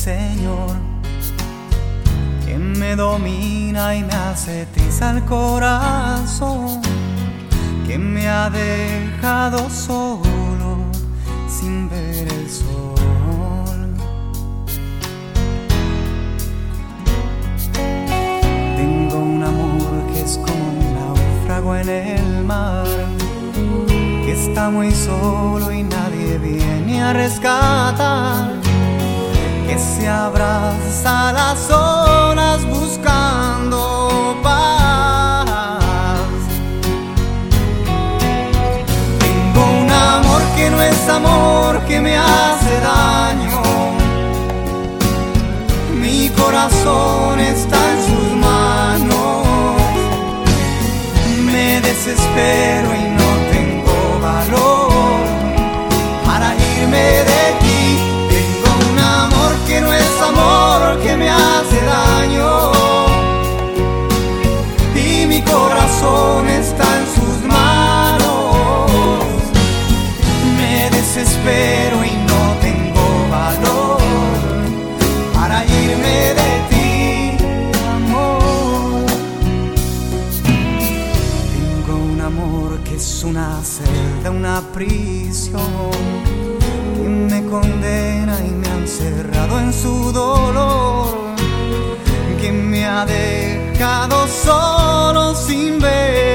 Señor, que me domina y me hace trizar el corazón, que me ha dejado solo sin ver el sol. Tengo un amor que es como un náufrago en el mar, que está muy solo y nadie viene a rescatar, que se abraza a las olas buscando paz. Tengo un amor que no es amor, que me hace daño. Mi corazón está en sus manos. Me desespero y no tengo valor para irme de ti. Tengo un amor que no es amor, que me hace daño, y mi corazón está en sus manos. Me desespero y no tengo valor para irme de ti, amor. Tengo un amor que es una celda, una prisión, que me condena y me ha encerrado en su dolor, que me ha dejado solo sin ver